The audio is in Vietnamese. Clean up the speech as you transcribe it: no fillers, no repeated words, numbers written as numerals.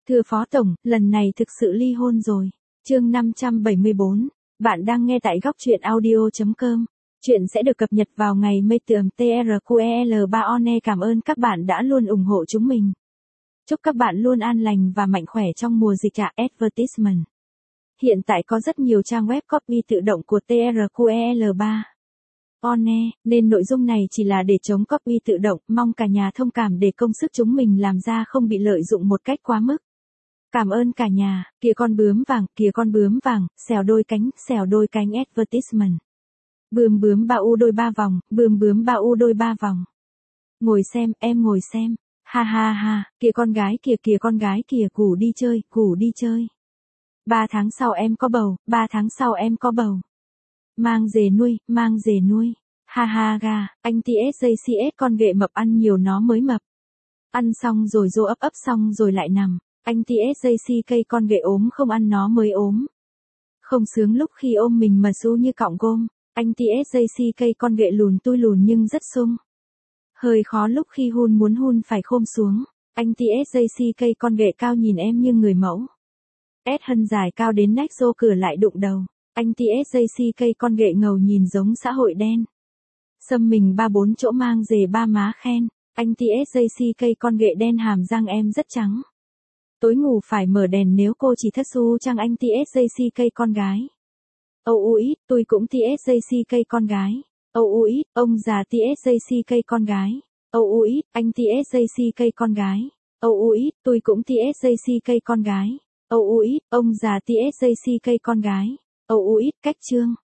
Thưa Phó Tổng, lần này thực sự ly hôn rồi. Chương 574. Bạn đang nghe tại góc truyện audio.com. Chuyện sẽ được cập nhật vào ngày mây tường TRQEL3 Cảm ơn các bạn đã luôn ủng hộ chúng mình. Chúc các bạn luôn an lành và mạnh khỏe trong mùa dịch ạ. Advertisement. Hiện tại có rất nhiều trang web copy tự động của TRQEL3. Nên nội dung này chỉ là để chống copy tự động, mong cả nhà thông cảm để công sức chúng mình làm ra không bị lợi dụng một cách quá mức. Cảm ơn cả nhà. Kìa con bướm vàng, xèo đôi cánh advertisement. Bướm ba u đôi ba vòng, bướm ba u đôi ba vòng. Ngồi xem, em ngồi xem. Ha ha ha, kìa con gái kìa, củ đi chơi. 3 tháng sau em có bầu. Mang dề nuôi. Ha ha ga, anh TSJCS con ghệ mập ăn nhiều nó mới mập. Ăn xong rồi dô ấp xong rồi lại nằm. Anh TSJCK con ghệ ốm không ăn nó mới ốm. Không sướng lúc khi ôm mình mà su như cọng gôm. Anh TSJCK con ghệ lùn tui lùn nhưng rất sung. Hơi khó lúc khi muốn hun phải khom xuống. Anh TSJCK con ghệ cao nhìn em như người mẫu. Hân dài cao đến nách xô cửa lại đụng đầu. Anh TSJCK con ghệ ngầu nhìn giống xã hội đen. Xâm mình 3-4 chỗ mang dề ba má khen. Anh TSJCK con ghệ đen hàm răng em rất trắng. Tối ngủ phải mở đèn nếu cô chỉ thất xu chăng anh TSJCK con gái. Ít, tôi cũng TSJCK con gái. Ít, ông già TSJCK con gái. Ít, anh TSJCK con gái. Ít, tôi cũng TSJCK con gái. Ít, ông già TSJCK con gái. Ít, cách chương.